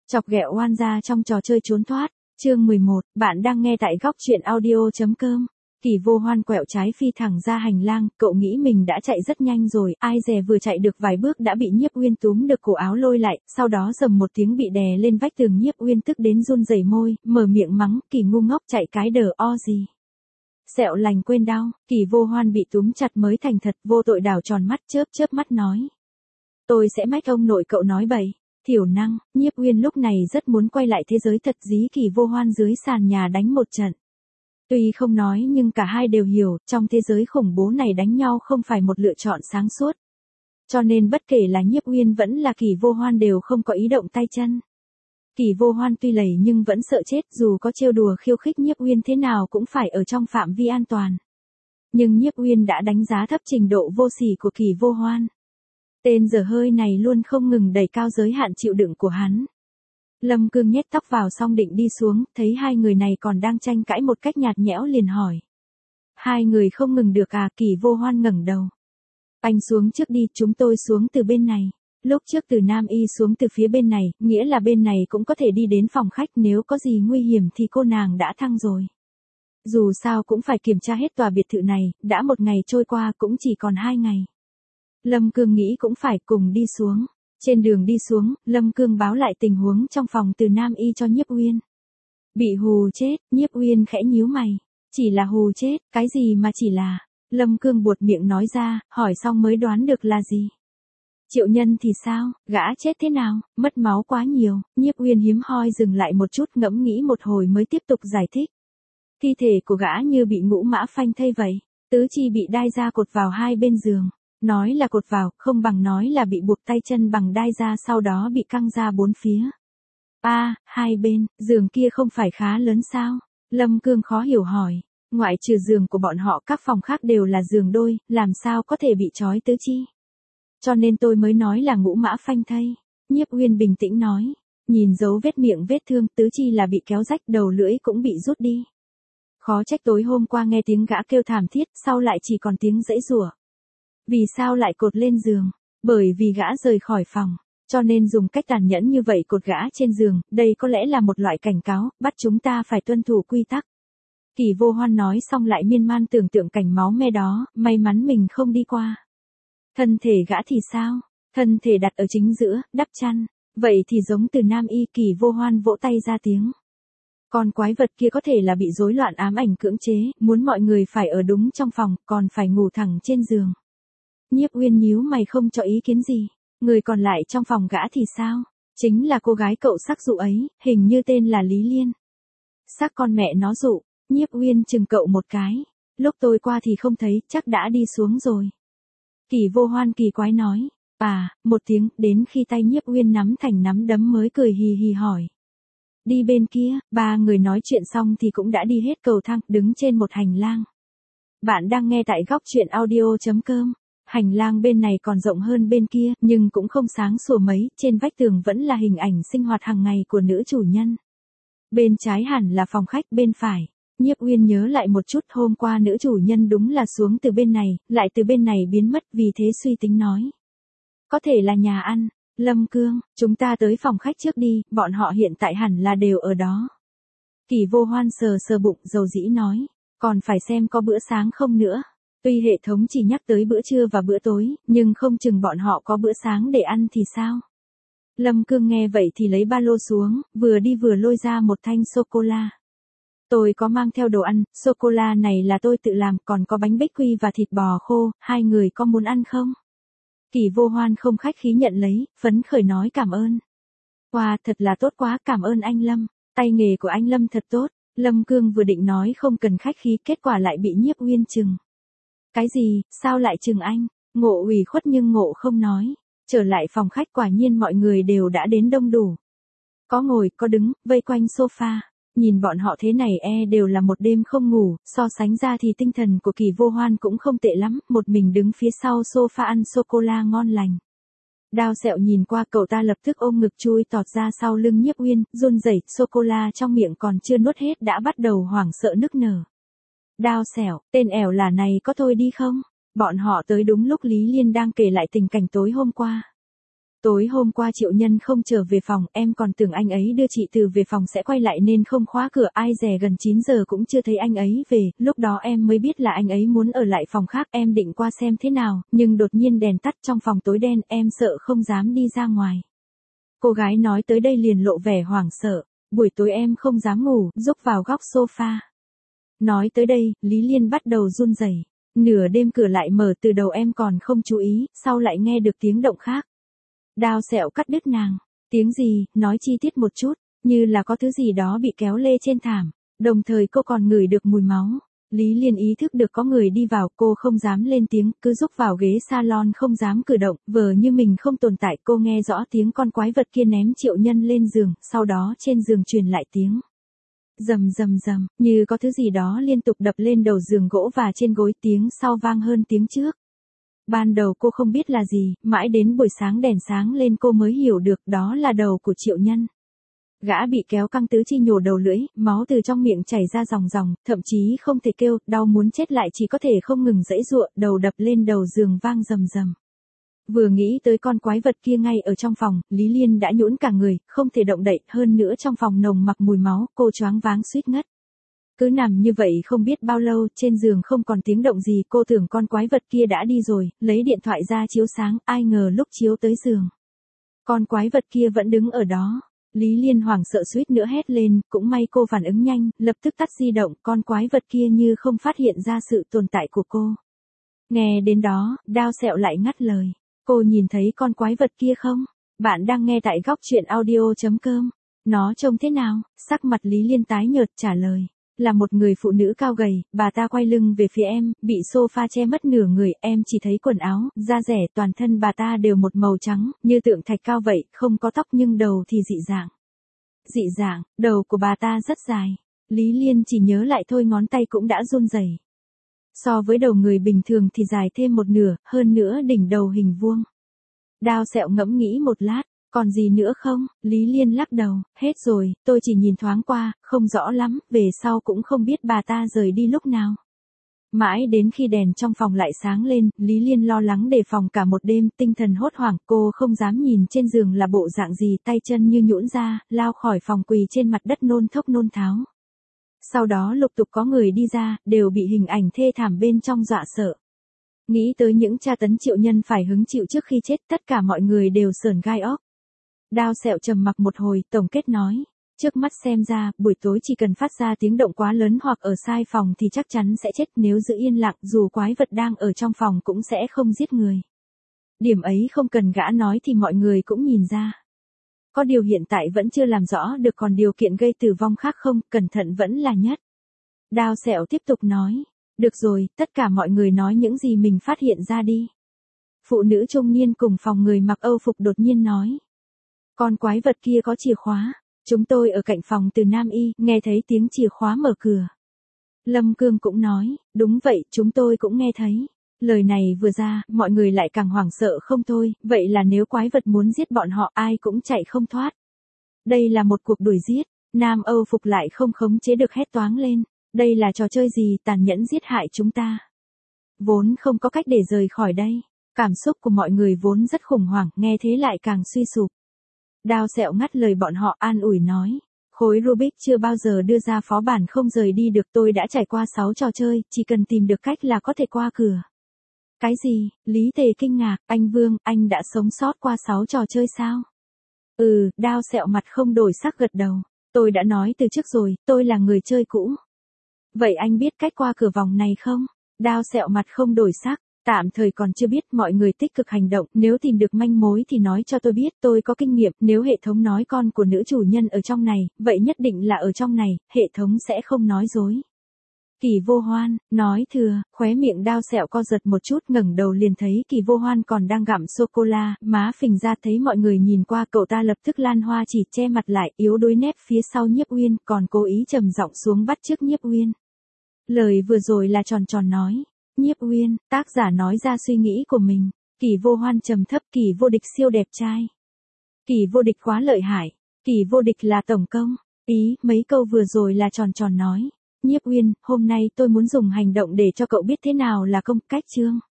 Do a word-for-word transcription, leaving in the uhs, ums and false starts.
Chọc ghẹo oan gia trong trò chơi trốn thoát. Chương mười một, bạn đang nghe tại góc truyện audio.com. Kỳ Vô Hoan quẹo trái phi thẳng ra hành lang, cậu nghĩ mình đã chạy rất nhanh rồi, ai dè vừa chạy được vài bước đã bị Nhiếp Uyên túm được cổ áo lôi lại, sau đó rầm một tiếng bị đè lên vách tường. Nhiếp Uyên tức đến run rẩy môi, mở miệng mắng, Kỳ ngu ngốc chạy cái đờ o gì. Sẹo lành quên đau, Kỳ Vô Hoan bị túm chặt mới thành thật, vô tội đảo tròn mắt chớp chớp mắt nói. Tôi sẽ mách ông nội cậu nói bậy. Thiểu năng, Nhiếp Uyên lúc này rất muốn quay lại thế giới thật dí Kỳ Vô Hoan dưới sàn nhà đánh một trận. Tuy không nói nhưng cả hai đều hiểu, trong thế giới khủng bố này đánh nhau không phải một lựa chọn sáng suốt. Cho nên bất kể là Nhiếp Uyên vẫn là Kỳ Vô Hoan đều không có ý động tay chân. Kỳ Vô Hoan tuy lầy nhưng vẫn sợ chết, dù có trêu đùa khiêu khích Nhiếp Uyên thế nào cũng phải ở trong phạm vi an toàn. Nhưng Nhiếp Uyên đã đánh giá thấp trình độ vô sỉ của Kỳ Vô Hoan. Tên dở hơi này luôn không ngừng đẩy cao giới hạn chịu đựng của hắn. Lâm Cương nhét tóc vào xong định đi xuống, thấy hai người này còn đang tranh cãi một cách nhạt nhẽo liền hỏi. Hai người không ngừng được à? Kỳ Vô Hoan ngẩng đầu. Anh xuống trước đi, chúng tôi xuống từ bên này. Lúc trước từ Nam Y xuống từ phía bên này, nghĩa là bên này cũng có thể đi đến phòng khách, nếu có gì nguy hiểm thì cô nàng đã thăng rồi. Dù sao cũng phải kiểm tra hết tòa biệt thự này, đã một ngày trôi qua cũng chỉ còn hai ngày. Lâm Cương nghĩ cũng phải cùng đi xuống. Trên đường đi xuống, Lâm Cương báo lại tình huống trong phòng từ Nam Y cho Nhiếp Uyên. Bị hù chết, Nhiếp Uyên khẽ nhíu mày. Chỉ là hù chết, cái gì mà chỉ là. Lâm Cương buột miệng nói ra, hỏi xong mới đoán được là gì. Triệu Nhân thì sao, gã chết thế nào, mất máu quá nhiều. Nhiếp Uyên hiếm hoi dừng lại một chút, ngẫm nghĩ một hồi mới tiếp tục giải thích. Thi thể của gã như bị ngũ mã phanh thây vậy, tứ chi bị đai da cột vào hai bên giường. Nói là cột vào, không bằng nói là bị buộc tay chân bằng đai da, sau đó bị căng ra bốn phía. A, à, hai bên, giường kia không phải khá lớn sao? Lâm Cương khó hiểu hỏi. Ngoại trừ giường của bọn họ các phòng khác đều là giường đôi, làm sao có thể bị trói tứ chi? Cho nên tôi mới nói là ngũ mã phanh thây. Nhiếp Uyên bình tĩnh nói. Nhìn dấu vết miệng vết thương, tứ chi là bị kéo rách, đầu lưỡi cũng bị rút đi. Khó trách tối hôm qua nghe tiếng gã kêu thảm thiết, sau lại chỉ còn tiếng giãy giụa. Vì sao lại cột lên giường? Bởi vì gã rời khỏi phòng, cho nên dùng cách tàn nhẫn như vậy cột gã trên giường, đây có lẽ là một loại cảnh cáo, bắt chúng ta phải tuân thủ quy tắc. Kỳ Vô Hoan nói xong lại miên man tưởng tượng cảnh máu me đó, may mắn mình không đi qua. Thân thể gã thì sao? Thân thể đặt ở chính giữa, đắp chăn, vậy thì giống từ Nam Y. Kỳ Vô Hoan vỗ tay ra tiếng. Con quái vật kia có thể là bị rối loạn ám ảnh cưỡng chế, muốn mọi người phải ở đúng trong phòng, còn phải ngủ thẳng trên giường. Nhiếp Uyên nhíu mày không cho ý kiến gì. Người còn lại trong phòng gã thì sao? Chính là cô gái cậu sắc dụ ấy, hình như tên là Lý Liên. Sắc con mẹ nó dụ. Nhiếp Uyên chừng cậu một cái. Lúc tôi qua thì không thấy, chắc đã đi xuống rồi. Kỳ Vô Hoan kỳ quái nói. À, một tiếng, đến khi tay Nhiếp Uyên nắm thành nắm đấm mới cười hì hì hỏi. Đi bên kia, ba người nói chuyện xong thì cũng đã đi hết cầu thang, đứng trên một hành lang. Bạn đang nghe tại góc truyện audio.com. Hành lang bên này còn rộng hơn bên kia, nhưng cũng không sáng sủa mấy, trên vách tường vẫn là hình ảnh sinh hoạt hàng ngày của nữ chủ nhân. Bên trái hẳn là phòng khách, bên phải. Nhiếp Uyên nhớ lại một chút, hôm qua nữ chủ nhân đúng là xuống từ bên này, lại từ bên này biến mất, vì thế suy tính nói. Có thể là nhà ăn. Lâm Cương, chúng ta tới phòng khách trước đi, bọn họ hiện tại hẳn là đều ở đó. Kỳ Vô Hoan sờ sờ bụng, dầu dĩ nói. Còn phải xem có bữa sáng không nữa. Tuy hệ thống chỉ nhắc tới bữa trưa và bữa tối, nhưng không chừng bọn họ có bữa sáng để ăn thì sao? Lâm Cương nghe vậy thì lấy ba lô xuống, vừa đi vừa lôi ra một thanh sô-cô-la. Tôi có mang theo đồ ăn, sô-cô-la này là tôi tự làm, còn có bánh bích quy và thịt bò khô, hai người có muốn ăn không? Kỳ Vô Hoan không khách khí nhận lấy, phấn khởi nói cảm ơn. Wow, thật là tốt quá, cảm ơn anh Lâm, tay nghề của anh Lâm thật tốt. Lâm Cương vừa định nói không cần khách khí, kết quả lại bị Nhiếp Uyên chừng. Cái gì, sao lại chừng anh? Ngộ ủy khuất nhưng ngộ không nói. Trở lại phòng khách quả nhiên mọi người đều đã đến đông đủ. Có ngồi, có đứng, vây quanh sofa. Nhìn bọn họ thế này e đều là một đêm không ngủ, so sánh ra thì tinh thần của Kỳ Vô Hoan cũng không tệ lắm, một mình đứng phía sau sofa ăn sô-cô-la ngon lành. Đao Sẹo nhìn qua cậu ta lập tức ôm ngực chui tọt ra sau lưng Nhiếp Uyên, run rẩy, sô-cô-la trong miệng còn chưa nuốt hết đã bắt đầu hoảng sợ nức nở. Đao Sẹo, tên ẻo là này có thôi đi không? Bọn họ tới đúng lúc Lý Liên đang kể lại tình cảnh tối hôm qua. Tối hôm qua Triệu Nhân không trở về phòng, em còn tưởng anh ấy đưa chị từ về phòng sẽ quay lại nên không khóa cửa, ai dè gần chín giờ cũng chưa thấy anh ấy về, lúc đó em mới biết là anh ấy muốn ở lại phòng khác, em định qua xem thế nào, nhưng đột nhiên đèn tắt trong phòng tối đen, em sợ không dám đi ra ngoài. Cô gái nói tới đây liền lộ vẻ hoảng sợ, buổi tối em không dám ngủ, rúc vào góc sofa. Nói tới đây, Lý Liên bắt đầu run rẩy. Nửa đêm cửa lại mở, từ đầu em còn không chú ý, sau lại nghe được tiếng động khác. Đao Sẹo cắt đứt nàng. Tiếng gì, nói chi tiết một chút, như là có thứ gì đó bị kéo lê trên thảm. Đồng thời cô còn ngửi được mùi máu. Lý Liên ý thức được có người đi vào, cô không dám lên tiếng, cứ rúc vào ghế salon không dám cử động, vờ như mình không tồn tại. Cô nghe rõ tiếng con quái vật kia ném Triệu Nhân lên giường, sau đó trên giường truyền lại tiếng rầm rầm rầm, như có thứ gì đó liên tục đập lên đầu giường gỗ và trên gối, tiếng sau vang hơn tiếng trước. Ban đầu cô không biết là gì, mãi đến buổi sáng đèn sáng lên cô mới hiểu được đó là đầu của Triệu Nhân. Gã bị kéo căng tứ chi nhổ đầu lưỡi, máu từ trong miệng chảy ra ròng ròng, thậm chí không thể kêu, đau muốn chết lại chỉ có thể không ngừng giãy giụa, đầu đập lên đầu giường vang rầm rầm. Vừa nghĩ tới con quái vật kia ngay ở trong phòng, Lý Liên đã nhũn cả người, không thể động đậy, hơn nữa trong phòng nồng mặc mùi máu, cô choáng váng suýt ngất. Cứ nằm như vậy không biết bao lâu, trên giường không còn tiếng động gì, cô tưởng con quái vật kia đã đi rồi, lấy điện thoại ra chiếu sáng, ai ngờ lúc chiếu tới giường, con quái vật kia vẫn đứng ở đó. Lý Liên hoảng sợ suýt nữa hét lên, cũng may cô phản ứng nhanh, lập tức tắt di động, con quái vật kia như không phát hiện ra sự tồn tại của cô. Nghe đến đó, Đao Sẹo lại ngắt lời. Cô nhìn thấy con quái vật kia không? Bạn đang nghe tại góc truyện audio.com. Nó trông thế nào? Sắc mặt Lý Liên tái nhợt trả lời. Là một người phụ nữ cao gầy, bà ta quay lưng về phía em, bị sofa che mất nửa người, em chỉ thấy quần áo, da rẻ, toàn thân bà ta đều một màu trắng, như tượng thạch cao vậy, không có tóc nhưng đầu thì dị dạng. Dị dạng, đầu của bà ta rất dài. Lý Liên chỉ nhớ lại thôi, ngón tay cũng đã run rẩy. So với đầu người bình thường thì dài thêm một nửa, hơn nữa đỉnh đầu hình vuông. Đao Sẹo ngẫm nghĩ một lát, còn gì nữa không? Lý Liên lắc đầu, hết rồi, tôi chỉ nhìn thoáng qua, không rõ lắm, về sau cũng không biết bà ta rời đi lúc nào. Mãi đến khi đèn trong phòng lại sáng lên, Lý Liên lo lắng đề phòng cả một đêm, tinh thần hốt hoảng, cô không dám nhìn trên giường là bộ dạng gì, tay chân như nhũn ra, lao khỏi phòng quỳ trên mặt đất nôn thốc nôn tháo. Sau đó lục tục có người đi ra, đều bị hình ảnh thê thảm bên trong dọa sợ. Nghĩ tới những tra tấn Triệu Nhân phải hứng chịu trước khi chết, tất cả mọi người đều sởn gai óc. Đao Sẹo trầm mặc một hồi, tổng kết nói. Trước mắt xem ra, buổi tối chỉ cần phát ra tiếng động quá lớn hoặc ở sai phòng thì chắc chắn sẽ chết, nếu giữ yên lặng dù quái vật đang ở trong phòng cũng sẽ không giết người. Điểm ấy không cần gã nói thì mọi người cũng nhìn ra. Có điều hiện tại vẫn chưa làm rõ được, còn điều kiện gây tử vong khác không, cẩn thận vẫn là nhất. Đao Sẹo tiếp tục nói. Được rồi, tất cả mọi người nói những gì mình phát hiện ra đi. Phụ nữ trung niên cùng phòng người mặc Âu phục đột nhiên nói. Con quái vật kia có chìa khóa. Chúng tôi ở cạnh phòng từ Nam Y, nghe thấy tiếng chìa khóa mở cửa. Lâm Cương cũng nói, đúng vậy, chúng tôi cũng nghe thấy. Lời này vừa ra, mọi người lại càng hoảng sợ không thôi, vậy là nếu quái vật muốn giết bọn họ ai cũng chạy không thoát. Đây là một cuộc đuổi giết, Nam Âu phục lại không khống chế được hét toáng lên. Đây là trò chơi gì, tàn nhẫn giết hại chúng ta. Vốn không có cách để rời khỏi đây. Cảm xúc của mọi người vốn rất khủng hoảng, nghe thế lại càng suy sụp. Đao Sẹo ngắt lời bọn họ, an ủi nói. Khối Rubik chưa bao giờ đưa ra phó bản không rời đi được, tôi đã trải qua sáu trò chơi, chỉ cần tìm được cách là có thể qua cửa. Cái gì? Lý Tề kinh ngạc, anh Vương, anh đã sống sót qua sáu trò chơi sao? Ừ, Đao Sẹo mặt không đổi sắc gật đầu. Tôi đã nói từ trước rồi, tôi là người chơi cũ. Vậy anh biết cách qua cửa vòng này không? Đao Sẹo mặt không đổi sắc. Tạm thời còn chưa biết, mọi người tích cực hành động, nếu tìm được manh mối thì nói cho tôi biết, tôi có kinh nghiệm, nếu hệ thống nói con của nữ chủ nhân ở trong này, vậy nhất định là ở trong này, hệ thống sẽ không nói dối. Kỳ Vô Hoan, nói thừa, khóe miệng Đao Sẹo co giật một chút, ngẩng đầu liền thấy Kỳ Vô Hoan còn đang gặm sô-cô-la, má phình ra, thấy mọi người nhìn qua cậu ta lập tức lan hoa chỉ, che mặt lại, yếu đuối nép phía sau Nhiếp Uyên, còn cố ý trầm giọng xuống bắt chước Nhiếp Uyên. Lời vừa rồi là Tròn Tròn nói. Nhiếp Uyên, tác giả nói ra suy nghĩ của mình. Kỳ Vô Hoan trầm thấp, Kỳ Vô Địch siêu đẹp trai. Kỳ Vô Địch quá lợi hại. Kỳ Vô Địch là tổng công. Ý, mấy câu vừa rồi là Tròn Tròn nói. Nhiếp Uyên, hôm nay tôi muốn dùng hành động để cho cậu biết thế nào là công cách chương.